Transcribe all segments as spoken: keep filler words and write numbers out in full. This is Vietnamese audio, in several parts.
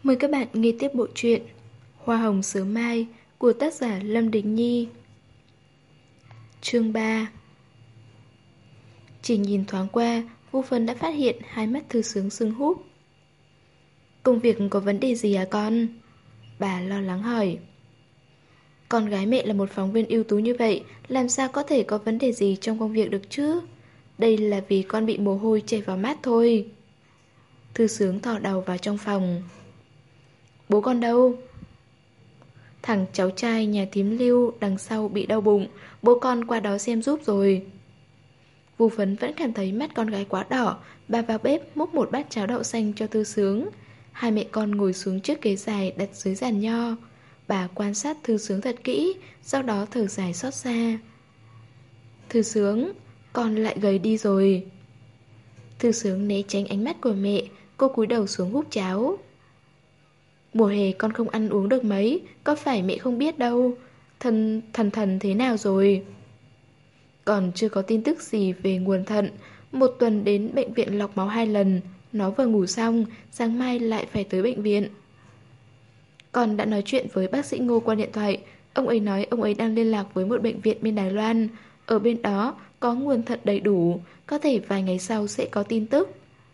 Mời các bạn nghe tiếp bộ truyện Hoa hồng sớm mai của tác giả Lâm Đình Nhi. Chương ba. Chỉ nhìn thoáng qua, Vu Phân đã phát hiện hai mắt Thư Sướng sưng húp. Công việc có vấn đề gì à con? Bà lo lắng hỏi. Con gái mẹ là một phóng viên ưu tú như vậy, làm sao có thể có vấn đề gì trong công việc được chứ? Đây là vì con bị mồ hôi chảy vào mắt thôi. Thư Sướng thò đầu vào trong phòng. Bố con đâu? Thằng cháu trai nhà thím Lưu đằng sau bị đau bụng, bố con qua đó xem giúp rồi. Vu Phấn vẫn cảm thấy mắt con gái quá đỏ. Bà vào bếp múc một bát cháo đậu xanh cho Thư Sướng. Hai mẹ con ngồi xuống chiếc ghế dài đặt dưới giàn nho. Bà quan sát Thư Sướng thật kỹ, sau đó thở dài xót xa. Thư Sướng, con lại gầy đi rồi. Thư Sướng né tránh ánh mắt của mẹ, cô cúi đầu xuống húp cháo. Mùa hè con không ăn uống được mấy, có phải mẹ không biết đâu. Thần thần thần thế nào rồi? Còn chưa có tin tức gì về nguồn thận. Một tuần đến bệnh viện lọc máu hai lần. Nó vừa ngủ xong, sáng mai lại phải tới bệnh viện. Con đã nói chuyện với bác sĩ Ngô qua điện thoại. Ông ấy nói ông ấy đang liên lạc với một bệnh viện bên Đài Loan. Ở bên đó có nguồn thận đầy đủ, có thể vài ngày sau sẽ có tin tức.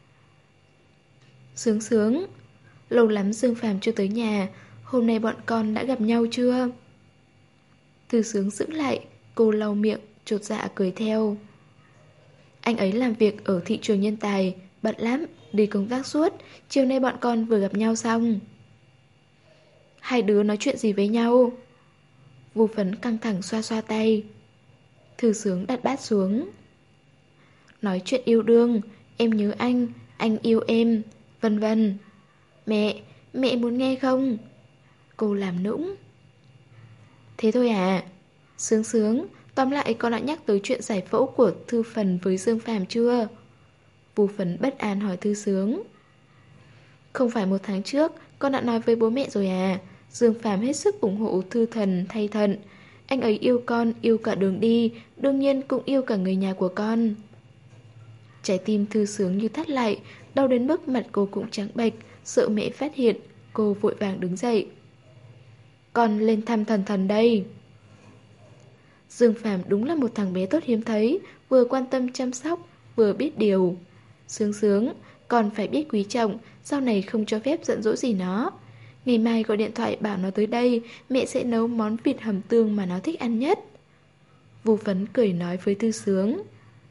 Sướng sướng, lâu lắm Dương Phàm chưa tới nhà. Hôm nay bọn con đã gặp nhau chưa? Thư Sướng giữ lại, cô lau miệng, chột dạ cười theo. Anh ấy làm việc ở thị trường nhân tài, bận lắm, đi công tác suốt. Chiều nay bọn con vừa gặp nhau xong. Hai đứa nói chuyện gì với nhau? Vu Phấn căng thẳng xoa xoa tay. Thư Sướng đặt bát xuống. Nói chuyện yêu đương, em nhớ anh, anh yêu em, vân vân. Mẹ, mẹ muốn nghe không? Cô làm nũng. Thế thôi à? Sướng sướng, tóm lại con đã nhắc tới chuyện giải phẫu của Thư Phần với Dương Phàm chưa? Vu Phấn bất an hỏi Thư Sướng. Không phải một tháng trước, con đã nói với bố mẹ rồi à? Dương Phàm hết sức ủng hộ Thư Thần thay thận. Anh ấy yêu con, yêu cả đường đi, đương nhiên cũng yêu cả người nhà của con. Trái tim Thư Sướng như thắt lại, đau đến mức mặt cô cũng trắng bệch, sợ mẹ phát hiện. Cô vội vàng đứng dậy. Con lên thăm Thần Thần đây. Dương Phàm đúng là một thằng bé tốt hiếm thấy, vừa quan tâm chăm sóc, vừa biết điều. Sướng sướng, còn phải biết quý trọng, sau này không cho phép giận dỗi gì nó. Ngày mai gọi điện thoại bảo nó tới đây, mẹ sẽ nấu món vịt hầm tương mà nó thích ăn nhất. Vu Phấn cười nói với Thư Sướng.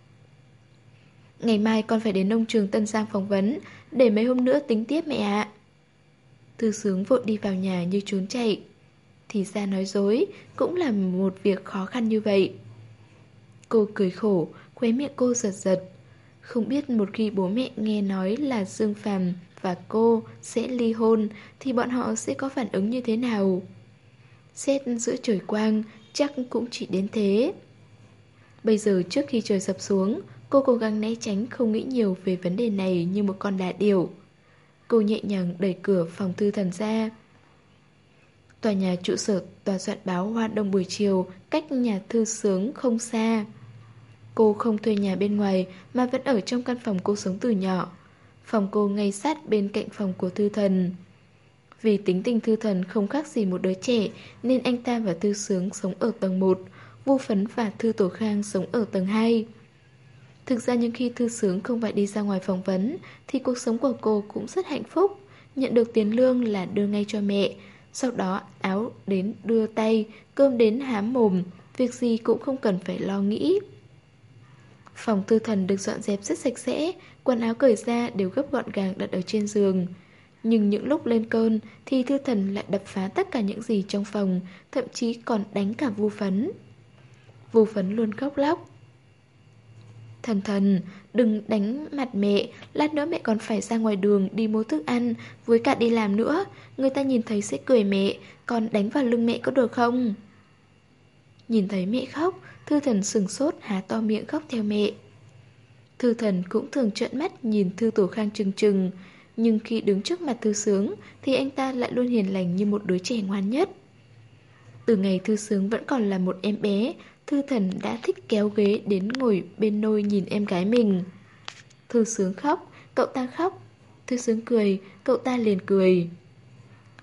Ngày mai con phải đến nông trường Tân Giang phỏng vấn, để mấy hôm nữa tính tiếp mẹ ạ. Thư Sướng vội đi vào nhà như trốn chạy. Thì ra nói dối cũng là một việc khó khăn như vậy. Cô cười khổ, khóe miệng cô giật giật. Không biết một khi bố mẹ nghe nói là Dương Phàm và cô sẽ ly hôn thì bọn họ sẽ có phản ứng như thế nào? Xét giữa trời quang, chắc cũng chỉ đến thế. Bây giờ trước khi trời sập xuống, cô cố gắng né tránh không nghĩ nhiều về vấn đề này như một con đà điểu. Cô nhẹ nhàng đẩy cửa phòng Thư Thần ra. Tòa nhà trụ sở tòa soạn báo Hoa Đông buổi chiều cách nhà Thư Sướng không xa. Cô không thuê nhà bên ngoài mà vẫn ở trong căn phòng cô sống từ nhỏ. Phòng cô ngay sát bên cạnh phòng của Thư Thần. Vì tính tình Thư Thần không khác gì một đứa trẻ nên anh ta và Thư Sướng sống ở tầng một, Vu Phấn và Thư Tổ Khang sống ở tầng hai. Thực ra những khi Thư Sướng không phải đi ra ngoài phỏng vấn thì cuộc sống của cô cũng rất hạnh phúc. Nhận được tiền lương là đưa ngay cho mẹ. Sau đó áo đến đưa tay, cơm đến há mồm, việc gì cũng không cần phải lo nghĩ. Phòng Thư Thần được dọn dẹp rất sạch sẽ, quần áo cởi ra đều gấp gọn gàng đặt ở trên giường. Nhưng những lúc lên cơn thì Thư Thần lại đập phá tất cả những gì trong phòng, thậm chí còn đánh cả Vu Phấn. Vu Phấn luôn khóc lóc. Thần Thần, đừng đánh mặt mẹ, lát nữa mẹ còn phải ra ngoài đường đi mua thức ăn, với cả đi làm nữa, người ta nhìn thấy sẽ cười mẹ, còn đánh vào lưng mẹ có được không? Nhìn thấy mẹ khóc, Thư Thần sừng sốt há to miệng khóc theo mẹ. Thư Thần cũng thường trợn mắt nhìn Thư Tổ Khang trừng trừng, nhưng khi đứng trước mặt Thư Sướng thì anh ta lại luôn hiền lành như một đứa trẻ ngoan nhất. Từ ngày Thư Sướng vẫn còn là một em bé, Thư Thần đã thích kéo ghế đến ngồi bên nôi nhìn em gái mình. Thư Sướng khóc, cậu ta khóc. Thư Sướng cười, cậu ta liền cười.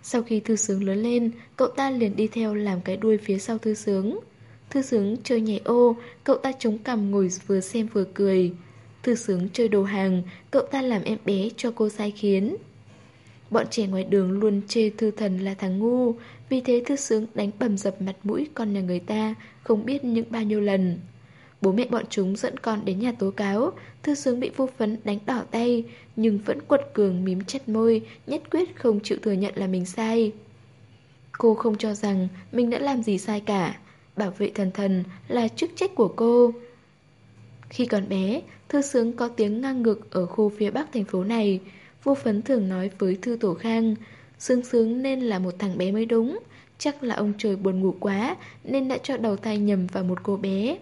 Sau khi Thư Sướng lớn lên, cậu ta liền đi theo làm cái đuôi phía sau Thư Sướng. Thư Sướng chơi nhảy ô, cậu ta chống cằm ngồi vừa xem vừa cười. Thư Sướng chơi đồ hàng, cậu ta làm em bé cho cô sai khiến. Bọn trẻ ngoài đường luôn chê Thư Thần là thằng ngu, vì thế Thư Sướng đánh bầm dập mặt mũi con nhà người ta không biết những bao nhiêu lần. Bố mẹ bọn chúng dẫn con đến nhà tố cáo, Thư Sướng bị Vu Phấn đánh đỏ tay, nhưng vẫn quật cường mím chặt môi, nhất quyết không chịu thừa nhận là mình sai. Cô không cho rằng mình đã làm gì sai cả, bảo vệ Thần Thần là chức trách của cô. Khi còn bé, Thư Sướng có tiếng ngang ngược ở khu phía bắc thành phố này. Vu Phấn thường nói với Thư Tổ Khang, Sướng Sướng nên là một thằng bé mới đúng, chắc là ông trời buồn ngủ quá nên đã cho đầu thai nhầm vào một cô bé.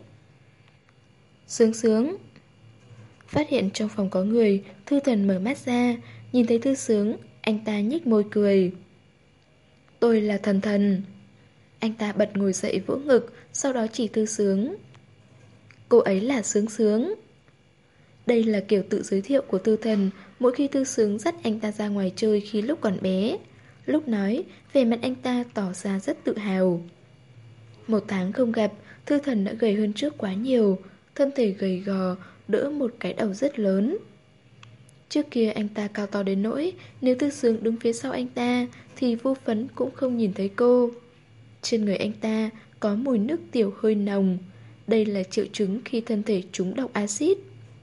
Sướng Sướng. Phát hiện trong phòng có người, Thư Thần mở mắt ra, nhìn thấy Thư Sướng, anh ta nhếch môi cười. Tôi là Thần Thần. Anh ta bật ngồi dậy vỗ ngực, sau đó chỉ Thư Sướng. Cô ấy là Sướng Sướng. Đây là kiểu tự giới thiệu của Thư Thần mỗi khi Thư Sướng dắt anh ta ra ngoài chơi khi lúc còn bé. Lúc nói, vẻ mặt anh ta tỏ ra rất tự hào. Một tháng không gặp, Thư Thần đã gầy hơn trước quá nhiều, thân thể gầy gò, đỡ một cái đầu rất lớn. Trước kia anh ta cao to đến nỗi nếu Thư Sướng đứng phía sau anh ta thì Vu Phấn cũng không nhìn thấy cô. Trên người anh ta có mùi nước tiểu hơi nồng. Đây là triệu chứng khi thân thể trúng độc axit.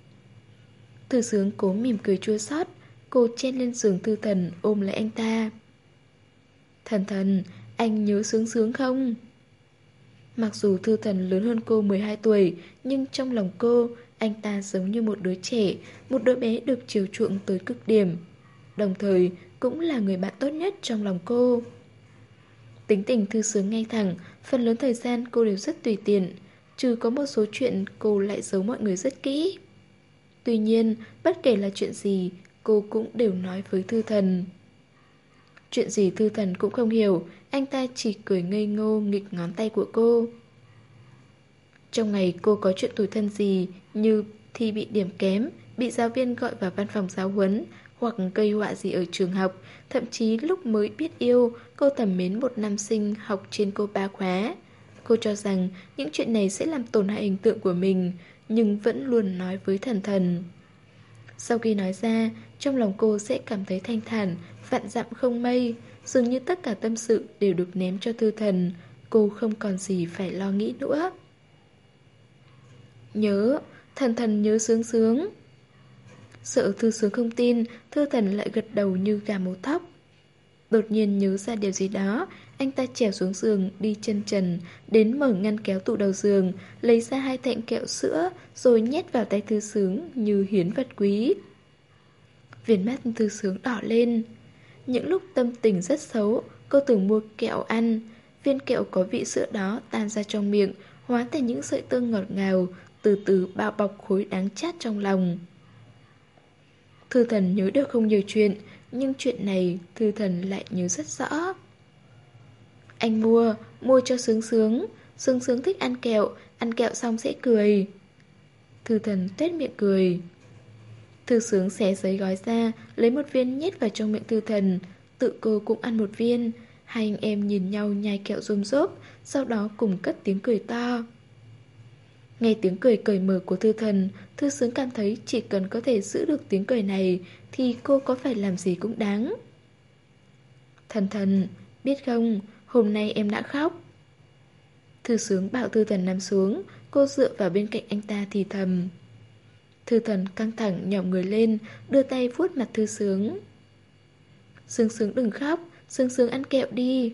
Thư Sướng cố mỉm cười chua xót. Cô chen lên giường Thư Thần ôm lấy anh ta. Thần Thần, anh nhớ Sướng Sướng không? Mặc dù Thư Thần lớn hơn cô mười hai tuổi, nhưng trong lòng cô, anh ta giống như một đứa trẻ, một đứa bé được chiều chuộng tới cực điểm. Đồng thời cũng là người bạn tốt nhất trong lòng cô. Tính tình Thư Sướng ngay thẳng, phần lớn thời gian cô đều rất tùy tiện, trừ có một số chuyện cô lại giấu mọi người rất kỹ. Tuy nhiên, bất kể là chuyện gì, cô cũng đều nói với Thư Thần. Chuyện gì Thư Thần cũng không hiểu, anh ta chỉ cười ngây ngô nghịch ngón tay của cô. Trong ngày cô có chuyện tủi thân gì như thi bị điểm kém, bị giáo viên gọi vào văn phòng giáo huấn, hoặc gây họa gì ở trường học, thậm chí lúc mới biết yêu, cô thầm mến một nam sinh học trên cô ba khóa. Cô cho rằng những chuyện này sẽ làm tổn hại hình tượng của mình, nhưng vẫn luôn nói với Thần Thần. Sau khi nói ra, trong lòng cô sẽ cảm thấy thanh thản, vạn dặm không mây, dường như tất cả tâm sự đều được ném cho Thư Thần, cô không còn gì phải lo nghĩ nữa. Nhớ, Thần Thần nhớ Sướng Sướng. Sợ Thư Sướng không tin, Thư Thần lại gật đầu như gà mổ thóc. Đột nhiên nhớ ra điều gì đó, anh ta trèo xuống giường, đi chân trần, đến mở ngăn kéo tủ đầu giường, lấy ra hai thạnh kẹo sữa, rồi nhét vào tay Thư Sướng như hiến vật quý. Viền mắt Thư Sướng đỏ lên. Những lúc tâm tình rất xấu, cô từng mua kẹo ăn. Viên kẹo có vị sữa đó tan ra trong miệng, hóa thành những sợi tơ ngọt ngào, từ từ bao bọc khối đắng chát trong lòng. Thư Thần nhớ được không nhiều chuyện, nhưng chuyện này Thư Thần lại nhớ rất rõ. Anh mua, mua cho Sướng Sướng. Sướng Sướng thích ăn kẹo, ăn kẹo xong sẽ cười. Thư Thần tuét miệng cười. Thư Sướng xé giấy gói ra, lấy một viên nhét vào trong miệng Thư Thần. Tự cô cũng ăn một viên. Hai anh em nhìn nhau nhai kẹo rôm rốp, sau đó cùng cất tiếng cười to. Nghe tiếng cười cởi mở của Thư Thần, Thư Sướng cảm thấy chỉ cần có thể giữ được tiếng cười này thì cô có phải làm gì cũng đáng. Thần Thần, biết không, hôm nay em đã khóc. Thư Sướng bảo Thư Thần nằm xuống, cô dựa vào bên cạnh anh ta thì thầm. Thư Thần căng thẳng nhỏm người lên, đưa tay vuốt mặt Thư Sướng. Sướng Sướng đừng khóc, Sướng Sướng ăn kẹo đi.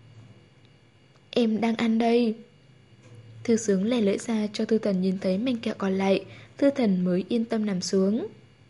Em đang ăn đây. Thư Sướng lè lưỡi ra cho Thư Thần nhìn thấy mảnh kẹo còn lại, Thư Thần mới yên tâm nằm xuống.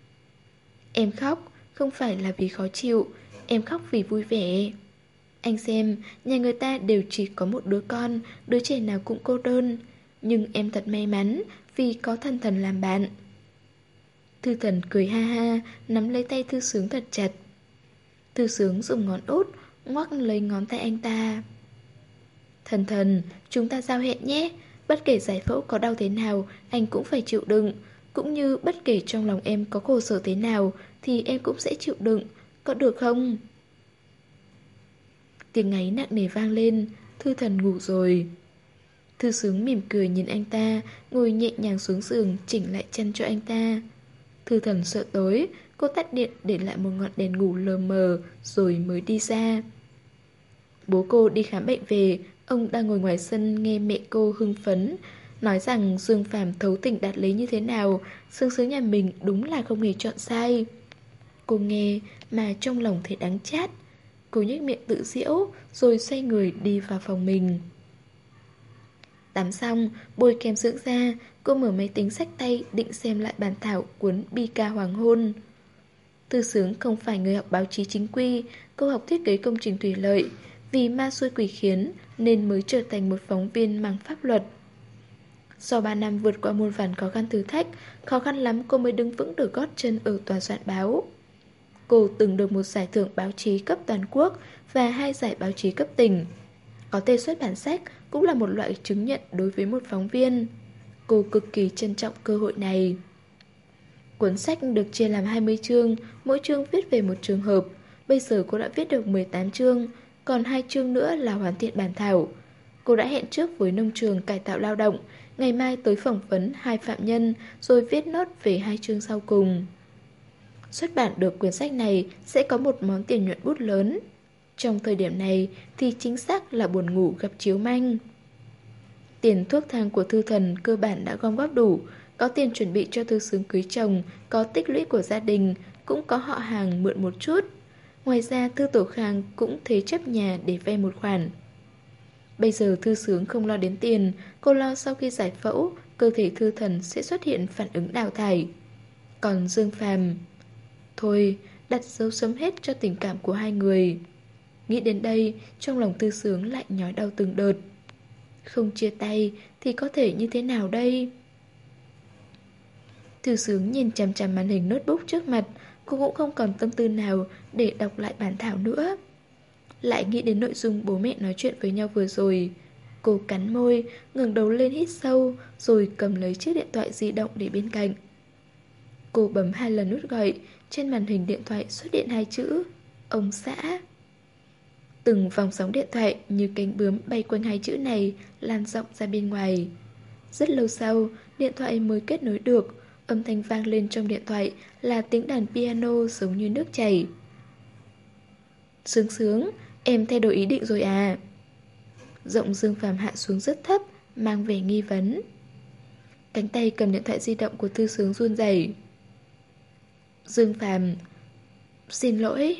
Em khóc, không phải là vì khó chịu, em khóc vì vui vẻ. Anh xem, nhà người ta đều chỉ có một đứa con, đứa trẻ nào cũng cô đơn. Nhưng em thật may mắn vì có Thần Thần làm bạn. Thư Thần cười ha ha, nắm lấy tay Thư Sướng thật chặt. Thư Sướng dùng ngón út ngoắc lấy ngón tay anh ta. Thần Thần, chúng ta giao hẹn nhé. Bất kể giải phẫu có đau thế nào, anh cũng phải chịu đựng. Cũng như bất kể trong lòng em có khổ sở thế nào, thì em cũng sẽ chịu đựng. Có được không? Tiếng ngáy nặng nề vang lên. Thư Thần ngủ rồi. Thư Sướng mỉm cười nhìn anh ta, ngồi nhẹ nhàng xuống giường chỉnh lại chân cho anh ta. Thư Thần sợ tối, cô tắt điện để lại một ngọn đèn ngủ lờ mờ rồi mới đi ra. Bố cô đi khám bệnh về, ông đang ngồi ngoài sân nghe mẹ cô hưng phấn nói rằng Dương Phàm thấu tình đạt lý như thế nào, Sướng Sướng nhà mình đúng là không hề chọn sai. Cô nghe mà trong lòng thấy đắng chát. Cô nhếch miệng tự giễu rồi xoay người đi vào phòng mình. Tắm xong, bôi kem dưỡng da, cô mở máy tính xách tay định xem lại bản thảo cuốn Bi ca Hoàng hôn. Thư Sướng không phải người học báo chí chính quy, cô học thiết kế công trình thủy lợi. Vì ma xui quỷ khiến nên mới trở thành một phóng viên mang pháp luật. Sau ba năm vượt qua muôn vàn khó khăn thử thách, khó khăn lắm cô mới đứng vững được gót chân ở tòa soạn báo. Cô từng được một giải thưởng báo chí cấp toàn quốc và hai giải báo chí cấp tỉnh. Có thể xuất bản sách cũng là một loại chứng nhận đối với một phóng viên. Cô cực kỳ trân trọng cơ hội này. Cuốn sách được chia làm hai mươi chương, mỗi chương viết về một trường hợp. Bây giờ cô đã viết được mười tám chương, còn hai chương nữa là hoàn thiện bản thảo. Cô đã hẹn trước với nông trường cải tạo lao động, ngày mai tới phỏng vấn hai phạm nhân rồi viết nốt về hai chương sau cùng. Xuất bản được quyển sách này sẽ có một món tiền nhuận bút lớn. Trong thời điểm này thì chính xác là buồn ngủ gặp chiếu manh. Tiền thuốc thang của Thư Thần cơ bản đã gom góp đủ, có tiền chuẩn bị cho Thư Sướng cưới chồng, có tích lũy của gia đình, cũng có họ hàng mượn một chút. Ngoài ra Thư Tổ Khang cũng thế chấp nhà để vay một khoản. Bây giờ Thư Sướng không lo đến tiền, cô lo sau khi giải phẫu, cơ thể Thư Thần sẽ xuất hiện phản ứng đào thải. Còn Dương Phàm, thôi, đặt dấu chấm hết cho tình cảm của hai người. Nghĩ đến đây, trong lòng Thư Sướng lại nhói đau từng đợt. Không chia tay thì có thể như thế nào đây? Thư Sướng nhìn chằm chằm màn hình notebook trước mặt, cô cũng không còn tâm tư nào để đọc lại bản thảo nữa. Lại nghĩ đến nội dung bố mẹ nói chuyện với nhau vừa rồi. Cô cắn môi, ngẩng đầu lên hít sâu, rồi cầm lấy chiếc điện thoại di động để bên cạnh. Cô bấm hai lần nút gọi, trên màn hình điện thoại xuất hiện hai chữ ông xã. Từng vòng sóng điện thoại như cánh bướm bay quanh hai chữ này lan rộng ra bên ngoài. Rất lâu sau, điện thoại mới kết nối được. Âm thanh vang lên trong điện thoại là tiếng đàn piano giống như nước chảy. Sướng Sướng, em thay đổi ý định rồi à? Giọng Dương Phàm hạ xuống rất thấp, mang vẻ nghi vấn. Cánh tay cầm điện thoại di động của Thư Sướng run rẩy. Dương Phàm, xin lỗi.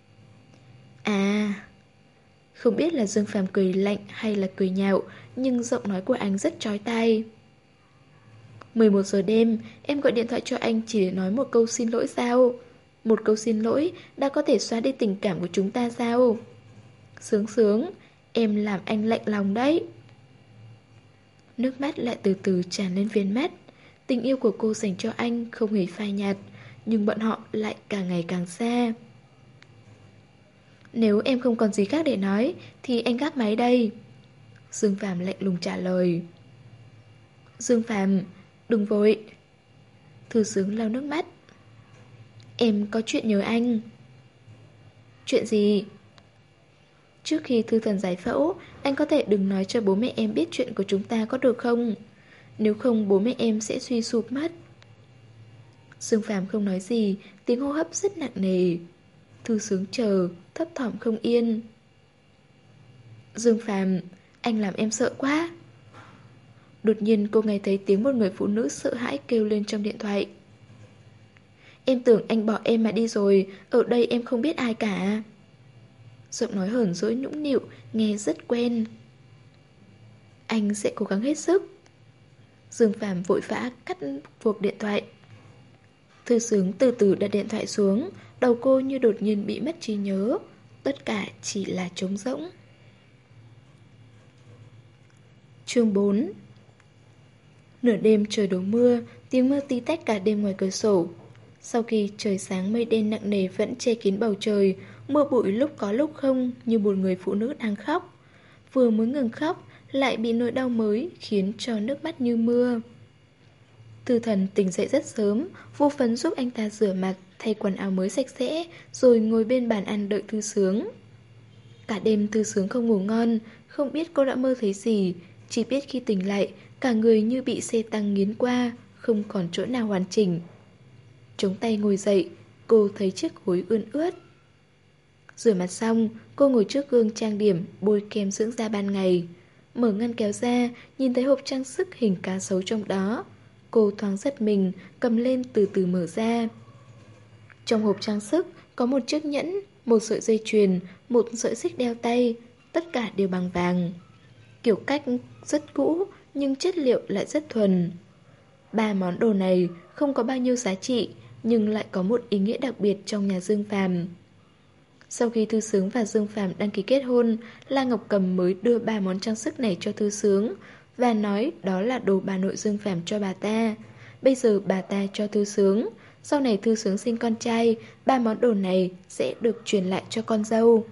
À, không biết là Dương Phàm cười lạnh hay là cười nhạo, nhưng giọng nói của anh rất chói tai. mười một giờ đêm, em gọi điện thoại cho anh chỉ để nói một câu xin lỗi sao? Một câu xin lỗi đã có thể xóa đi tình cảm của chúng ta sao? Sướng Sướng, em làm anh lạnh lòng đấy. Nước mắt lại từ từ tràn lên viền mắt. Tình yêu của cô dành cho anh không hề phai nhạt, nhưng bọn họ lại càng ngày càng xa. Nếu em không còn gì khác để nói thì anh gác máy đây. Dương Phàm lạnh lùng trả lời. Dương Phàm, đừng vội. Thư Sướng lau nước mắt. Em có chuyện nhờ anh. Chuyện gì? Trước khi Thư Thần giải phẫu, anh có thể đừng nói cho bố mẹ em biết chuyện của chúng ta có được không? Nếu không bố mẹ em sẽ suy sụp mất. Dương Phàm không nói gì, tiếng hô hấp rất nặng nề. Thư Sướng chờ, thấp thỏm không yên. Dương Phàm, anh làm em sợ quá. Đột nhiên cô nghe thấy tiếng một người phụ nữ sợ hãi kêu lên trong điện thoại. Em tưởng anh bỏ em mà đi rồi, ở đây em không biết ai cả. Giọng nói hờn dỗi nũng nịu, nghe rất quen. Anh sẽ cố gắng hết sức. Dương Phàm vội vã cắt cuộc điện thoại. Thư Sướng từ từ đặt điện thoại xuống, đầu cô như đột nhiên bị mất trí nhớ. Tất cả chỉ là trống rỗng. Chương bốn. Nửa đêm trời đổ mưa, tiếng mưa tí tách cả đêm ngoài cửa sổ. Sau khi trời sáng mây đen nặng nề vẫn che kín bầu trời, mưa bụi lúc có lúc không như một người phụ nữ đang khóc. Vừa mới ngừng khóc, lại bị nỗi đau mới khiến cho nước mắt như mưa. Thư Thần tỉnh dậy rất sớm, vô phấn giúp anh ta rửa mặt, thay quần áo mới sạch sẽ, rồi ngồi bên bàn ăn đợi Thư Sướng. Cả đêm Thư Sướng không ngủ ngon, không biết cô đã mơ thấy gì. Chỉ biết khi tỉnh lại, cả người như bị xe tăng nghiến qua, không còn chỗ nào hoàn chỉnh. Chống tay ngồi dậy, cô thấy chiếc gối ươn ướt. Rửa mặt xong, cô ngồi trước gương trang điểm, bôi kem dưỡng da ban ngày. Mở ngăn kéo ra, nhìn thấy hộp trang sức hình cá sấu trong đó. Cô thoáng giật mình, cầm lên từ từ mở ra. Trong hộp trang sức có một chiếc nhẫn, một sợi dây chuyền, một sợi xích đeo tay, tất cả đều bằng vàng. Kiểu cách rất cũ, nhưng chất liệu lại rất thuần. Ba món đồ này không có bao nhiêu giá trị, nhưng lại có một ý nghĩa đặc biệt trong nhà Dương Phàm. Sau khi Thư Sướng và Dương Phàm đăng ký kết hôn, La Ngọc Cầm mới đưa ba món trang sức này cho Thư Sướng và nói đó là đồ bà nội Dương Phàm cho bà ta. Bây giờ bà ta cho Thư Sướng, sau này Thư Sướng sinh con trai, ba món đồ này sẽ được truyền lại cho con dâu.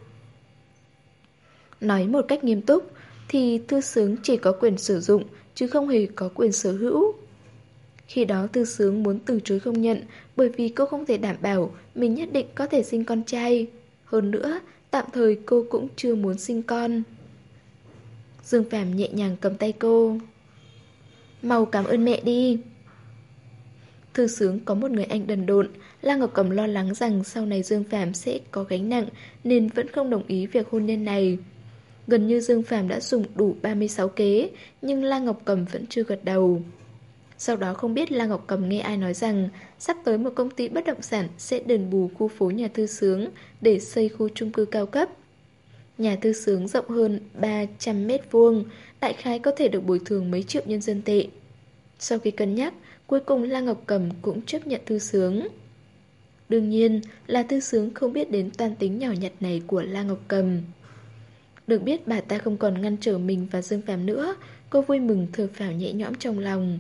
Nói một cách nghiêm túc thì Thư Sướng chỉ có quyền sử dụng chứ không hề có quyền sở hữu. Khi đó Thư Sướng muốn từ chối không nhận, bởi vì cô không thể đảm bảo mình nhất định có thể sinh con trai. Hơn nữa, tạm thời cô cũng chưa muốn sinh con. Dương Phàm nhẹ nhàng cầm tay cô. Mau cảm ơn mẹ đi. Thư Sướng có một người anh đần độn. La Ngọc Cầm lo lắng rằng sau này Dương Phàm sẽ có gánh nặng, nên vẫn không đồng ý việc hôn nhân này. Gần như Dương Phàm đã dùng đủ ba mươi sáu kế, nhưng La Ngọc Cầm vẫn chưa gật đầu. Sau đó không biết La Ngọc Cầm nghe ai nói rằng sắp tới một công ty bất động sản sẽ đền bù khu phố nhà Thư Sướng để xây khu chung cư cao cấp. Nhà Thư Sướng rộng hơn ba trăm mét vuông, đại khái có thể được bồi thường mấy triệu nhân dân tệ. Sau khi cân nhắc, cuối cùng La Ngọc Cầm cũng chấp nhận Thư Sướng. Đương nhiên là Thư Sướng không biết đến toan tính nhỏ nhặt này của La Ngọc Cầm. Được biết bà ta không còn ngăn trở mình và Dương Phàm nữa, cô vui mừng thở phào nhẹ nhõm trong lòng.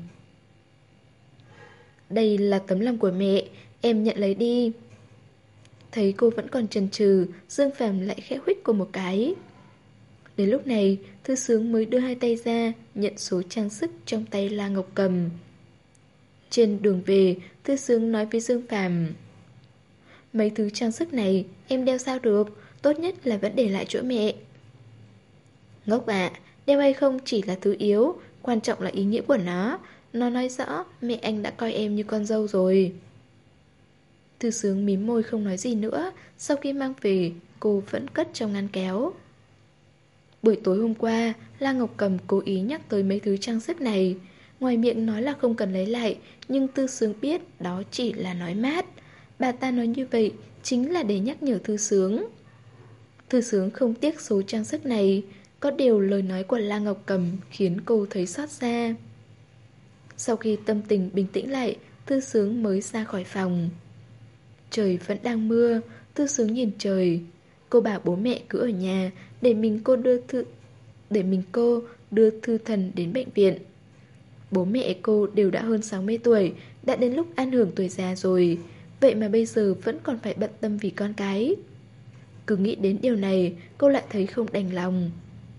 Đây là tấm lòng của mẹ, em nhận lấy đi. Thấy cô vẫn còn chần chừ, Dương Phàm lại khẽ huých cô một cái. Đến lúc này, Thư Sướng mới đưa hai tay ra, nhận số trang sức trong tay La Ngọc Cầm. Trên đường về, Thư Sướng nói với Dương Phàm: mấy thứ trang sức này em đeo sao được, tốt nhất là vẫn để lại chỗ mẹ. Ngốc ạ, đeo hay không chỉ là thứ yếu, quan trọng là ý nghĩa của nó. Nó nói rõ mẹ anh đã coi em như con dâu rồi. Thư Sướng mím môi không nói gì nữa. Sau khi mang về, cô vẫn cất trong ngăn kéo. Buổi tối hôm qua, La Ngọc Cầm cố ý nhắc tới mấy thứ trang sức này. Ngoài miệng nói là không cần lấy lại, nhưng Thư Sướng biết đó chỉ là nói mát. Bà ta nói như vậy chính là để nhắc nhở Thư Sướng. Thư Sướng không tiếc số trang sức này. Có điều lời nói của La Ngọc Cầm khiến cô thấy xót xa. Sau khi tâm tình bình tĩnh lại, Thư Sướng mới ra khỏi phòng. Trời vẫn đang mưa, Thư Sướng nhìn trời. Cô bảo bố mẹ cứ ở nhà để mình cô đưa thư để mình cô đưa Thư Thần đến bệnh viện. Bố mẹ cô đều đã hơn sáu mươi tuổi, đã đến lúc ăn hưởng tuổi già rồi. Vậy mà bây giờ vẫn còn phải bận tâm vì con cái. Cứ nghĩ đến điều này, cô lại thấy không đành lòng.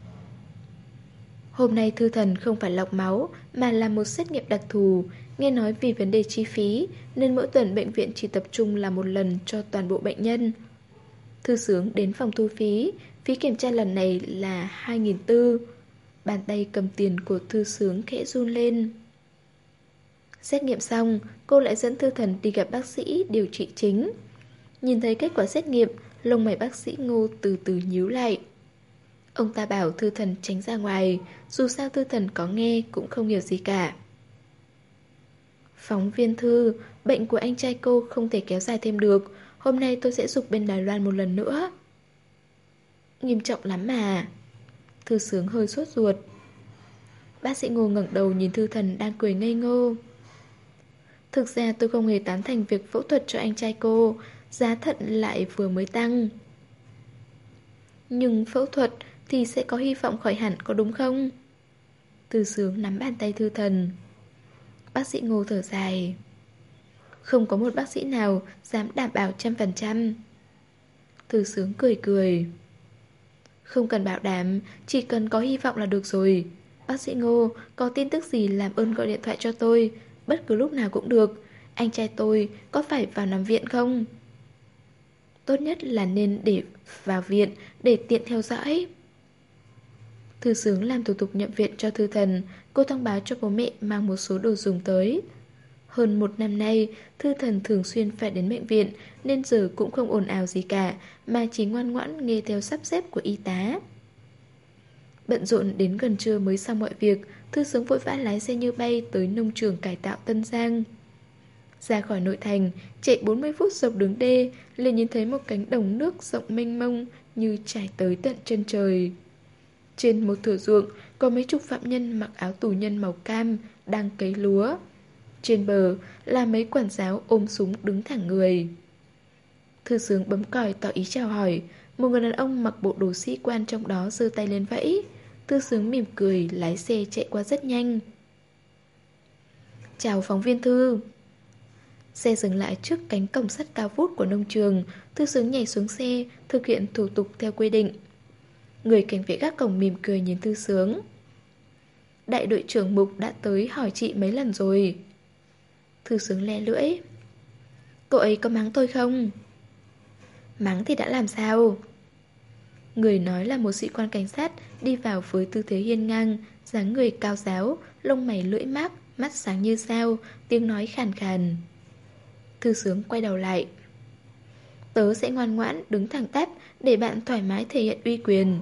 Hôm nay Thư Thần không phải lọc máu mà là một xét nghiệm đặc thù. Nghe nói vì vấn đề chi phí nên mỗi tuần bệnh viện chỉ tập trung làm một lần cho toàn bộ bệnh nhân. Thư Sướng đến phòng thu phí. Phí kiểm tra lần này là hai nghìn bốn trăm. Bàn tay cầm tiền của Thư Sướng khẽ run lên. Xét nghiệm xong, cô lại dẫn Thư Thần đi gặp bác sĩ điều trị chính. Nhìn thấy kết quả xét nghiệm, lông mày bác sĩ Ngô từ từ nhíu lại. Ông ta bảo Thư Thần tránh ra ngoài, dù sao Thư Thần có nghe cũng không hiểu gì cả. Phóng viên Thư, bệnh của anh trai cô không thể kéo dài thêm được. Hôm nay tôi sẽ giục bên Đài Loan một lần nữa. Nghiêm trọng lắm mà. Thư Sướng hơi sốt ruột. Bác sĩ Ngô ngẩng đầu nhìn Thư Thần đang cười ngây ngô. Thực ra tôi không hề tán thành việc phẫu thuật cho anh trai cô. Giá thận lại vừa mới tăng. Nhưng phẫu thuật thì sẽ có hy vọng khỏi hẳn, có đúng không? Thư Sướng nắm bàn tay Thư Thần. Bác sĩ Ngô thở dài. Không có một bác sĩ nào dám đảm bảo trăm phần trăm. Thư Sướng cười cười. Không cần bảo đảm, chỉ cần có hy vọng là được rồi. Bác sĩ Ngô, có tin tức gì làm ơn gọi điện thoại cho tôi, bất cứ lúc nào cũng được. Anh trai tôi có phải vào nằm viện không? Tốt nhất là nên để vào viện để tiện theo dõi. Thư xướng làm thủ tục nhập viện cho thư thần. Cô thông báo cho bố mẹ mang một số đồ dùng tới. Hơn một năm nay, thư thần thường xuyên phải đến bệnh viện, nên giờ cũng không ồn ào gì cả, mà chỉ ngoan ngoãn nghe theo sắp xếp của y tá. Bận rộn đến gần trưa mới xong mọi việc, thư xướng vội vã lái xe như bay tới nông trường cải tạo Tân Giang. Ra khỏi nội thành, chạy bốn mươi phút dọc đường đê, liền nhìn thấy một cánh đồng nước rộng mênh mông như trải tới tận chân trời. Trên một thửa ruộng, có mấy chục phạm nhân mặc áo tù nhân màu cam, đang cấy lúa. Trên bờ là mấy quản giáo ôm súng đứng thẳng người. Thư xướng bấm còi tỏ ý chào hỏi. Một người đàn ông mặc bộ đồ sĩ quan trong đó giơ tay lên vẫy. Thư xướng mỉm cười, lái xe chạy qua rất nhanh. Chào phóng viên Thư. Xe dừng lại trước cánh cổng sắt cao vút của nông trường. Thư xướng nhảy xuống xe, thực hiện thủ tục theo quy định. Người cảnh vệ gác cổng mỉm cười nhìn Thư xướng. Đại đội trưởng Mục đã tới hỏi chị mấy lần rồi. Thư xướng le lưỡi. Cậu ấy có mắng tôi không? Mắng thì đã làm sao? Người nói là một sĩ quan cảnh sát, đi vào với tư thế hiên ngang, dáng người cao ráo, lông mày lưỡi mác, mắt sáng như sao, tiếng nói khàn khàn. Thư xướng quay đầu lại. Tớ sẽ ngoan ngoãn đứng thẳng tắp để bạn thoải mái thể hiện uy quyền.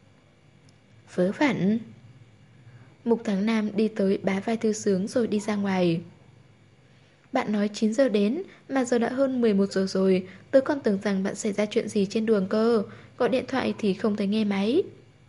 Vớ vẩn. Mục Thắng Nam đi tới bá vai Thư xướng rồi đi ra ngoài. Bạn nói chín giờ đến, mà giờ đã hơn mười một giờ rồi. Tớ còn tưởng rằng bạn xảy ra chuyện gì trên đường cơ. Gọi điện thoại thì không thấy nghe máy.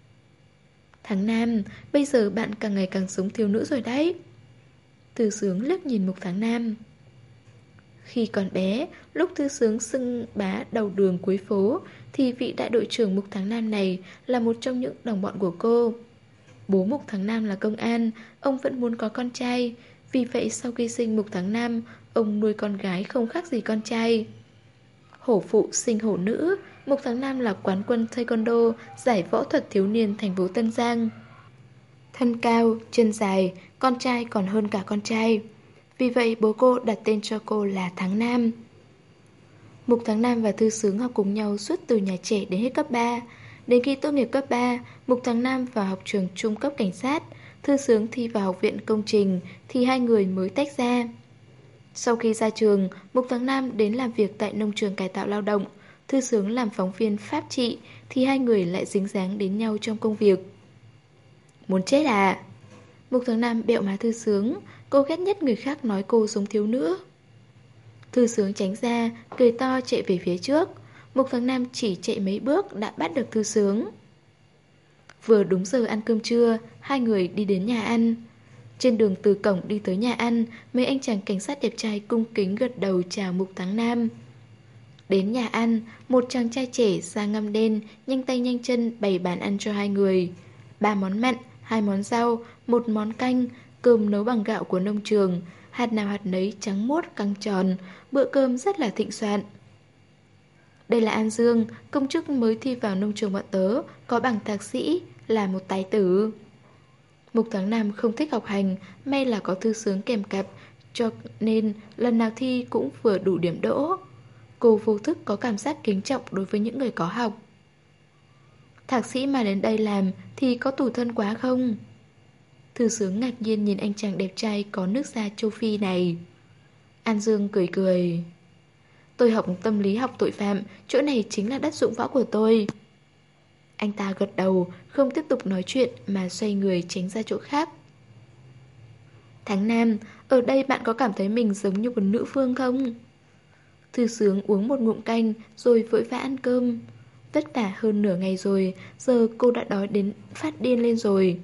Thắng Nam, bây giờ bạn càng ngày càng sống thiếu nữ rồi đấy. Thư xướng liếc nhìn Mục Thắng Nam. Khi còn bé, lúc Thư xướng xưng bá đầu đường cuối phố, thì vị đại đội trưởng Mục Thắng Nam này là một trong những đồng bọn của cô. Bố Mục Thắng Nam là công an, ông vẫn muốn có con trai. Vì vậy sau khi sinh Mục Thắng Nam, ông nuôi con gái không khác gì con trai. Hổ phụ sinh hổ nữ, Mục Thắng Nam là quán quân taekwondo, giải võ thuật thiếu niên thành phố Tân Giang. Thân cao, chân dài, con trai còn hơn cả con trai. Vì vậy bố cô đặt tên cho cô là Thắng Nam. Mục Thắng Nam và Thư xướng học cùng nhau suốt từ nhà trẻ đến hết cấp ba. Đến khi tốt nghiệp cấp ba, Mục Thắng Nam vào học trường trung cấp cảnh sát, Thư xướng thi vào học viện công trình, thì hai người mới tách ra. Sau khi ra trường, Mục Thắng Nam đến làm việc tại nông trường cải tạo lao động, Thư xướng làm phóng viên pháp trị, thì hai người lại dính dáng đến nhau trong công việc. Muốn chết à? Mục Thắng Nam bẹo má Thư xướng, cô ghét nhất người khác nói cô giống thiếu nữ. Thư xướng tránh ra, cười to chạy về phía trước. Mục Thắng Nam chỉ chạy mấy bước đã bắt được Thư xướng. Vừa đúng giờ ăn cơm trưa, hai người đi đến nhà ăn. Trên đường từ cổng đi tới nhà ăn, mấy anh chàng cảnh sát đẹp trai cung kính gật đầu chào Mục Thắng Nam. Đến nhà ăn, một chàng trai trẻ da ngăm đen, nhanh tay nhanh chân bày bàn ăn cho hai người. Ba món mặn, hai món rau, một món canh, cơm nấu bằng gạo của nông trường, hạt nào hạt nấy trắng muốt căng tròn, bữa cơm rất là thịnh soạn. Đây là An Dương, công chức mới thi vào nông trường bọn tớ, có bằng thạc sĩ, là một tài tử. Mục Thắng Nam không thích học hành, may là có Thư xướng kèm cặp, cho nên lần nào thi cũng vừa đủ điểm đỗ. Cô vô thức có cảm giác kính trọng đối với những người có học. Thạc sĩ mà đến đây làm thì có tủi thân quá không? Thư xướng ngạc nhiên nhìn anh chàng đẹp trai có nước da châu Phi này. An Dương cười cười. Tôi học tâm lý học tội phạm, chỗ này chính là đất dụng võ của tôi. Anh ta gật đầu, không tiếp tục nói chuyện mà xoay người tránh ra chỗ khác. Thắng Nam, ở đây bạn có cảm thấy mình giống như một nữ vương không? Thư xướng uống một ngụm canh rồi vội vã ăn cơm. Vất vả hơn nửa ngày rồi, giờ cô đã đói đến phát điên lên rồi.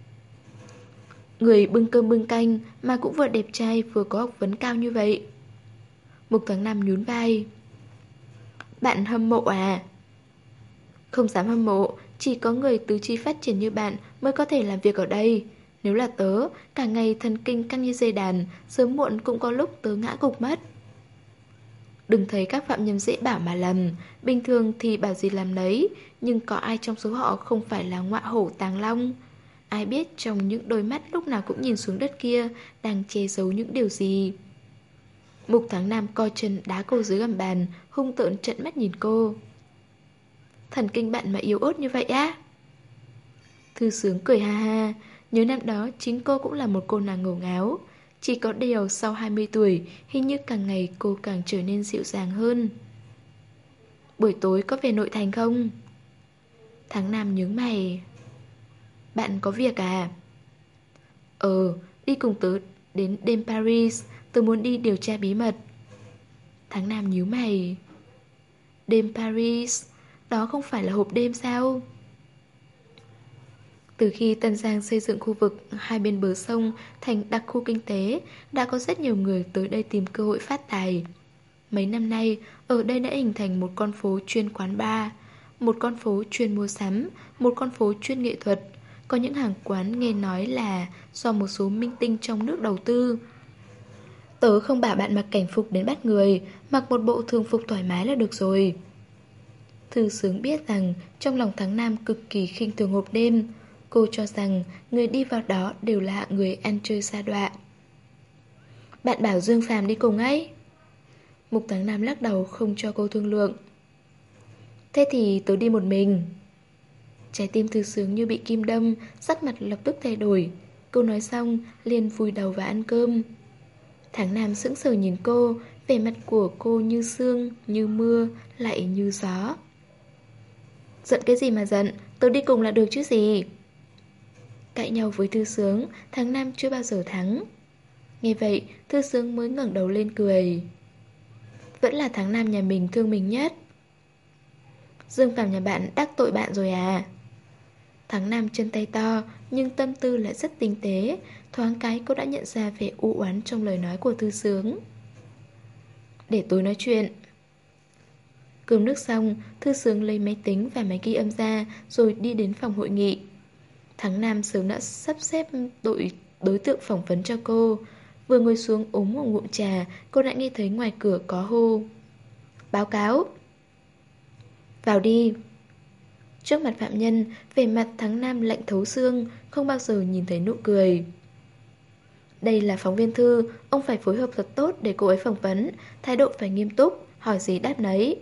Người bưng cơm bưng canh mà cũng vừa đẹp trai vừa có học vấn cao như vậy. Mục Thắng Nam nhún vai. Bạn hâm mộ à? Không dám hâm mộ, chỉ có người tứ chi phát triển như bạn mới có thể làm việc ở đây. Nếu là tớ, cả ngày thần kinh căng như dây đàn, sớm muộn cũng có lúc tớ ngã gục mất. Đừng thấy các phạm nhân dễ bảo mà lầm, bình thường thì bảo gì làm nấy, nhưng có ai trong số họ không phải là ngọa hổ tàng long? Ai biết trong những đôi mắt lúc nào cũng nhìn xuống đất kia đang che giấu những điều gì? Mục Tháng Nam co chân đá cô dưới gầm bàn, hung tợn trợn mắt nhìn cô. Thần kinh bạn mà yếu ớt như vậy á? Thư Sướng cười ha ha. Nhớ năm đó chính cô cũng là một cô nàng ngổ ngáo. Chỉ có điều sau hai mươi tuổi, hình như càng ngày cô càng trở nên dịu dàng hơn. Buổi tối có về nội thành không? Tháng Nam nhướng mày. Bạn có việc à? Ờ, đi cùng tớ đến đêm Paris. Tớ muốn đi điều tra bí mật. Tháng Nam nhíu mày. Đêm Paris? Đó không phải là hộp đêm sao? Từ khi Tân Giang xây dựng khu vực hai bên bờ sông thành đặc khu kinh tế, đã có rất nhiều người tới đây tìm cơ hội phát tài. Mấy năm nay, ở đây đã hình thành một con phố chuyên quán bar, một con phố chuyên mua sắm, một con phố chuyên nghệ thuật. Có những hàng quán nghe nói là do một số minh tinh trong nước đầu tư. Tớ không bảo bạn mặc cảnh phục đến bắt người, mặc một bộ thường phục thoải mái là được rồi. Thư Sướng biết rằng trong lòng Tháng Nam cực kỳ khinh thường hộp đêm. Cô cho rằng người đi vào đó đều là người ăn chơi sa đọa. Bạn bảo Dương Phàm đi cùng ấy. Mục Tháng Nam lắc đầu không cho cô thương lượng. Thế thì tớ đi một mình. Trái tim Thư Sướng như bị kim đâm, sắc mặt lập tức thay đổi. Cô nói xong liền vùi đầu vào ăn cơm. Tháng Nam sững sờ nhìn cô, vẻ mặt của cô như sương, như mưa, lại như gió. Giận cái gì mà giận, tớ đi cùng là được chứ gì. Cãi nhau với Thư Sướng, Tháng Nam chưa bao giờ thắng. Nghe vậy, Thư Sướng mới ngẩng đầu lên cười. Vẫn là Tháng Nam nhà mình thương mình nhất. Dương Phàm nhà bạn đắc tội bạn rồi à? Tháng Nam chân tay to, nhưng tâm tư lại rất tinh tế. Thoáng cái cô đã nhận ra vẻ u oán trong lời nói của Thư Sướng. Để tôi nói chuyện. Cơm nước xong, Thư Sướng lấy máy tính và máy ghi âm ra, rồi đi đến phòng hội nghị. Tháng Nam sớm đã sắp xếp đội đối tượng phỏng vấn cho cô. Vừa ngồi xuống uống một ngụm trà, cô đã nghe thấy ngoài cửa có hô. Báo cáo. Vào đi. Trước mặt phạm nhân, vẻ mặt Tháng Nam lạnh thấu xương, không bao giờ nhìn thấy nụ cười. Đây là phóng viên Thư, ông phải phối hợp thật tốt để cô ấy phỏng vấn, thái độ phải nghiêm túc, hỏi gì đáp nấy.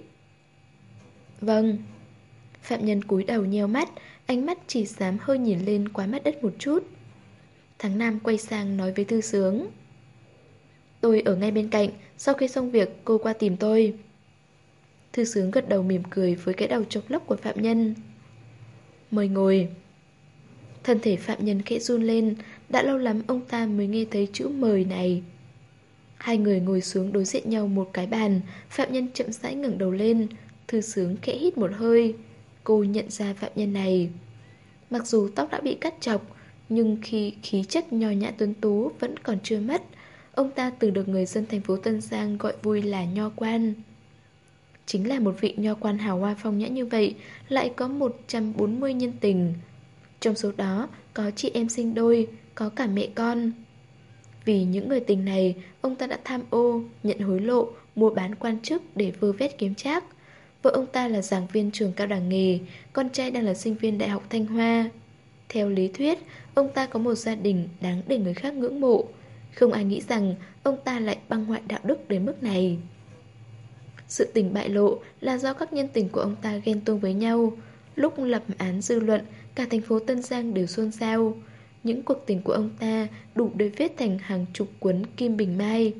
Vâng. Phạm nhân cúi đầu nheo mắt, ánh mắt chỉ dám hơi nhìn lên qua mắt đất một chút. Tháng Nam quay sang nói với Thư Sướng. Tôi ở ngay bên cạnh, sau khi xong việc cô qua tìm tôi. Thư Sướng gật đầu mỉm cười với cái đầu chọc lóc của phạm nhân. Mời ngồi. Thân thể phạm nhân khẽ run lên, đã lâu lắm ông ta mới nghe thấy chữ mời này. Hai người ngồi xuống đối diện nhau một cái bàn, phạm nhân chậm rãi ngẩng đầu lên. Thư Sướng khẽ hít một hơi. Cô nhận ra phạm nhân này. Mặc dù tóc đã bị cắt chọc, nhưng khi khí chất nho nhã tuấn tú vẫn còn chưa mất. Ông ta từng được người dân thành phố Tân Giang gọi vui là Nho Quan. Chính là một vị nho quan hào hoa phong nhã như vậy, lại có một trăm bốn mươi nhân tình. Trong số đó có chị em sinh đôi, có cả mẹ con. Vì những người tình này, ông ta đã tham ô, nhận hối lộ, mua bán quan chức để vơ vét kiếm trác. Vợ ông ta là giảng viên trường cao đẳng nghề, con trai đang là sinh viên đại học Thanh Hoa. Theo lý thuyết, ông ta có một gia đình đáng để người khác ngưỡng mộ. Không ai nghĩ rằng ông ta lại băng hoại đạo đức đến mức này. Sự tình bại lộ là do các nhân tình của ông ta ghen tuông với nhau. Lúc lập án dư luận, cả thành phố Tân Giang đều xôn xao. Những cuộc tình của ông ta đủ để viết thành hàng chục cuốn kim bình mai.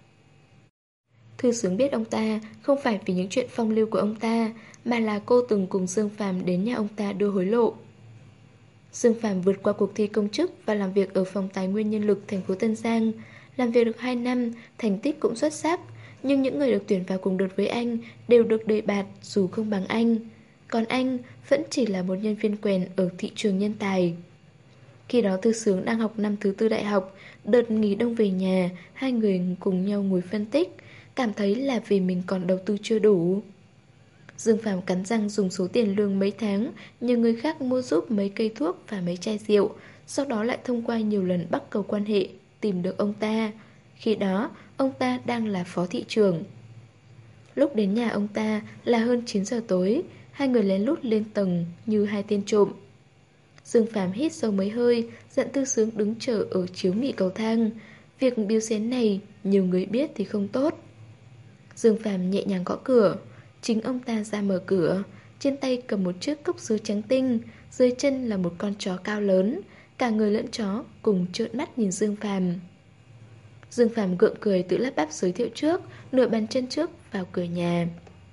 Thư Sướng biết ông ta không phải vì những chuyện phong lưu của ông ta, mà là cô từng cùng Dương Phàm đến nhà ông ta đưa hối lộ. Dương Phàm vượt qua cuộc thi công chức và làm việc ở phòng tài nguyên nhân lực thành phố Tân Giang. Làm việc được hai năm, thành tích cũng xuất sắc. Nhưng những người được tuyển vào cùng đợt với anh đều được đề bạt dù không bằng anh. Còn anh vẫn chỉ là một nhân viên quèn ở thị trường nhân tài. Khi đó Thư Sướng đang học năm thứ tư đại học. Đợt nghỉ đông về nhà, hai người cùng nhau ngồi phân tích, cảm thấy là vì mình còn đầu tư chưa đủ. Dương Phàm cắn răng dùng số tiền lương mấy tháng nhờ người khác mua giúp mấy cây thuốc và mấy chai rượu. Sau đó lại thông qua nhiều lần bắt cầu quan hệ tìm được ông ta. Khi đó ông ta đang là phó thị trưởng. Lúc đến nhà ông ta là hơn chín giờ tối. Hai người lén lút lên tầng như hai tên trộm. Dương Phàm hít sâu mấy hơi, dặn Thư Sướng đứng chờ ở chiếu nghị cầu thang. Việc biếu xén này nhiều người biết thì không tốt. Dương Phàm nhẹ nhàng gõ cửa. Chính ông ta ra mở cửa. Trên tay cầm một chiếc cốc sứ trắng tinh, dưới chân là một con chó cao lớn. Cả người lẫn chó cùng trợn mắt nhìn Dương Phàm. Dương Phàm gượng cười tự lắp bắp giới thiệu trước, nửa bàn chân trước vào cửa nhà.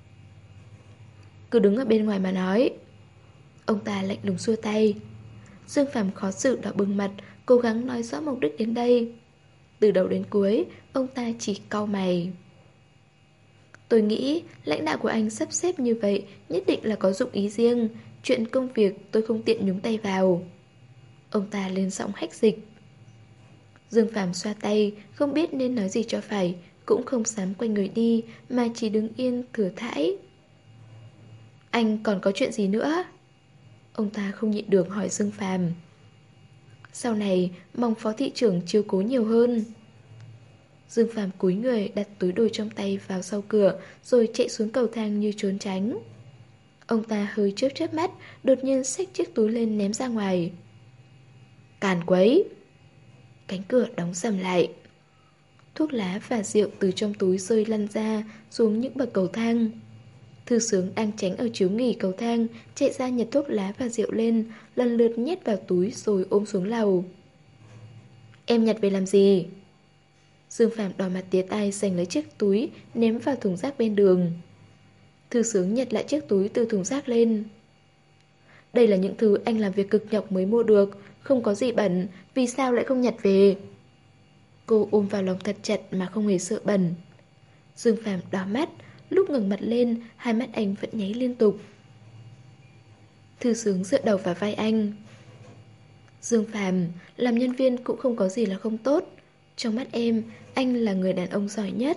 Cứ đứng ở bên ngoài mà nói. Ông ta lạnh lùng xua tay. Dương Phàm khó xử đỏ bừng mặt, cố gắng nói rõ mục đích đến đây. Từ đầu đến cuối, ông ta chỉ cau mày. Tôi nghĩ lãnh đạo của anh sắp xếp như vậy nhất định là có dụng ý riêng. Chuyện công việc tôi không tiện nhúng tay vào. Ông ta lên giọng hách dịch. Dương Phàm xoa tay, không biết nên nói gì cho phải, cũng không dám quay người đi, mà chỉ đứng yên thừa thãi. Anh còn có chuyện gì nữa? Ông ta không nhịn được hỏi Dương Phàm. Sau này mong phó thị trưởng chiếu cố nhiều hơn. Dương Phàm cúi người đặt túi đồ trong tay vào sau cửa, rồi chạy xuống cầu thang như trốn tránh. Ông ta hơi chớp chớp mắt, đột nhiên xách chiếc túi lên ném ra ngoài. Càn quấy! Cánh cửa đóng sầm lại. Thuốc lá và rượu từ trong túi rơi lăn ra xuống những bậc cầu thang. Thư Sướng đang tránh ở chiếu nghỉ cầu thang, chạy ra nhặt thuốc lá và rượu lên, lần lượt nhét vào túi rồi ôm xuống lầu. Em nhặt về làm gì? Dương Phàm đỏ mặt tía tai giành lấy chiếc túi, ném vào thùng rác bên đường. Thư Sướng nhặt lại chiếc túi từ thùng rác lên. Đây là những thứ anh làm việc cực nhọc mới mua được, không có gì bẩn, vì sao lại không nhặt về? Cô ôm vào lòng thật chặt mà không hề sợ bẩn. Dương Phàm đỏ mắt, lúc ngẩng mặt lên, hai mắt anh vẫn nháy liên tục. Thư Sướng dựa đầu vào vai anh. Dương Phàm, làm nhân viên cũng không có gì là không tốt. Trong mắt em, anh là người đàn ông giỏi nhất.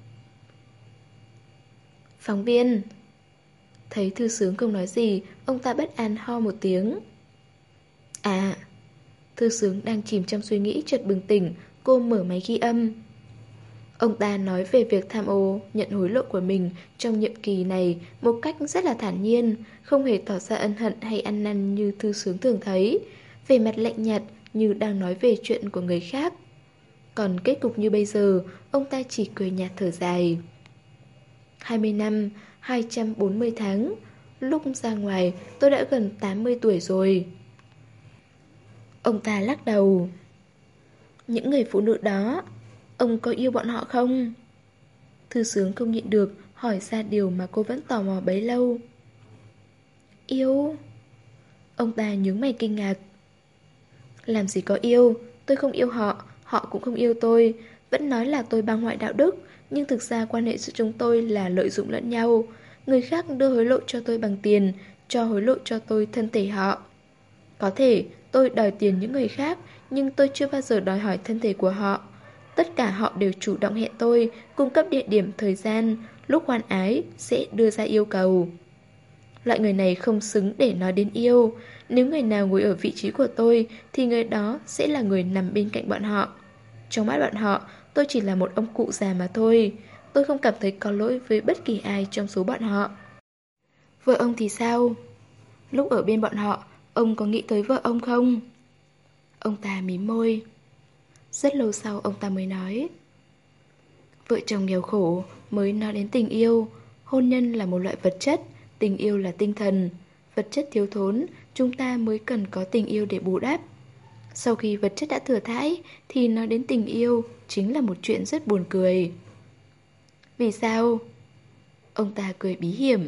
Phóng viên. Thấy Thư Sướng không nói gì, ông ta bất an ho một tiếng. À, Thư Sướng đang chìm trong suy nghĩ chợt bừng tỉnh, cô mở máy ghi âm. Ông ta nói về việc tham ô, nhận hối lộ của mình trong nhiệm kỳ này một cách rất là thản nhiên, không hề tỏ ra ân hận hay ăn năn như Thư Sướng thường thấy, về mặt lạnh nhạt như đang nói về chuyện của người khác. Còn kết cục như bây giờ, ông ta chỉ cười nhạt thở dài. hai mươi năm, hai trăm bốn mươi tháng, lúc ra ngoài tôi đã gần tám mươi tuổi rồi. Ông ta lắc đầu. Những người phụ nữ đó, ông có yêu bọn họ không? Thư Sướng không nhịn được, hỏi ra điều mà cô vẫn tò mò bấy lâu. Yêu? Ông ta nhướng mày kinh ngạc. Làm gì có yêu, tôi không yêu họ, họ cũng không yêu tôi. Vẫn nói là tôi băng hoại đạo đức, nhưng thực ra quan hệ giữa chúng tôi là lợi dụng lẫn nhau. Người khác đưa hối lộ cho tôi bằng tiền, cho hối lộ cho tôi thân thể họ. Có thể tôi đòi tiền những người khác, nhưng tôi chưa bao giờ đòi hỏi thân thể của họ. Tất cả họ đều chủ động hẹn tôi, cung cấp địa điểm, thời gian, lúc hoan ái sẽ đưa ra yêu cầu. Loại người này không xứng để nói đến yêu. Nếu người nào ngồi ở vị trí của tôi thì người đó sẽ là người nằm bên cạnh bọn họ. Trong mắt bọn họ, tôi chỉ là một ông cụ già mà thôi. Tôi không cảm thấy có lỗi với bất kỳ ai trong số bọn họ. Vợ ông thì sao? Lúc ở bên bọn họ, ông có nghĩ tới vợ ông không? Ông ta mím môi. Rất lâu sau ông ta mới nói. Vợ chồng nghèo khổ mới nói đến tình yêu. Hôn nhân là một loại vật chất, tình yêu là tinh thần. Vật chất thiếu thốn, chúng ta mới cần có tình yêu để bù đắp. Sau khi vật chất đã thừa thãi thì nói đến tình yêu chính là một chuyện rất buồn cười. Vì sao? Ông ta cười bí hiểm.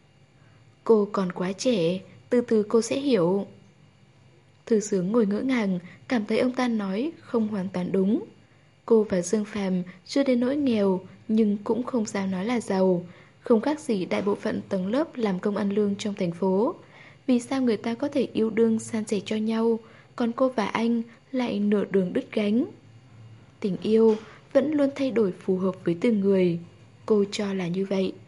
Cô còn quá trẻ, từ từ cô sẽ hiểu. Thư Sướng ngồi ngỡ ngàng, cảm thấy ông ta nói không hoàn toàn đúng. Cô và Dương Phàm chưa đến nỗi nghèo, nhưng cũng không dám nói là giàu. Không khác gì đại bộ phận tầng lớp làm công ăn lương trong thành phố. Vì sao người ta có thể yêu đương san sẻ cho nhau, còn cô và anh lại nửa đường đứt gánh? Tình yêu vẫn luôn thay đổi phù hợp với từng người. Cô cho là như vậy.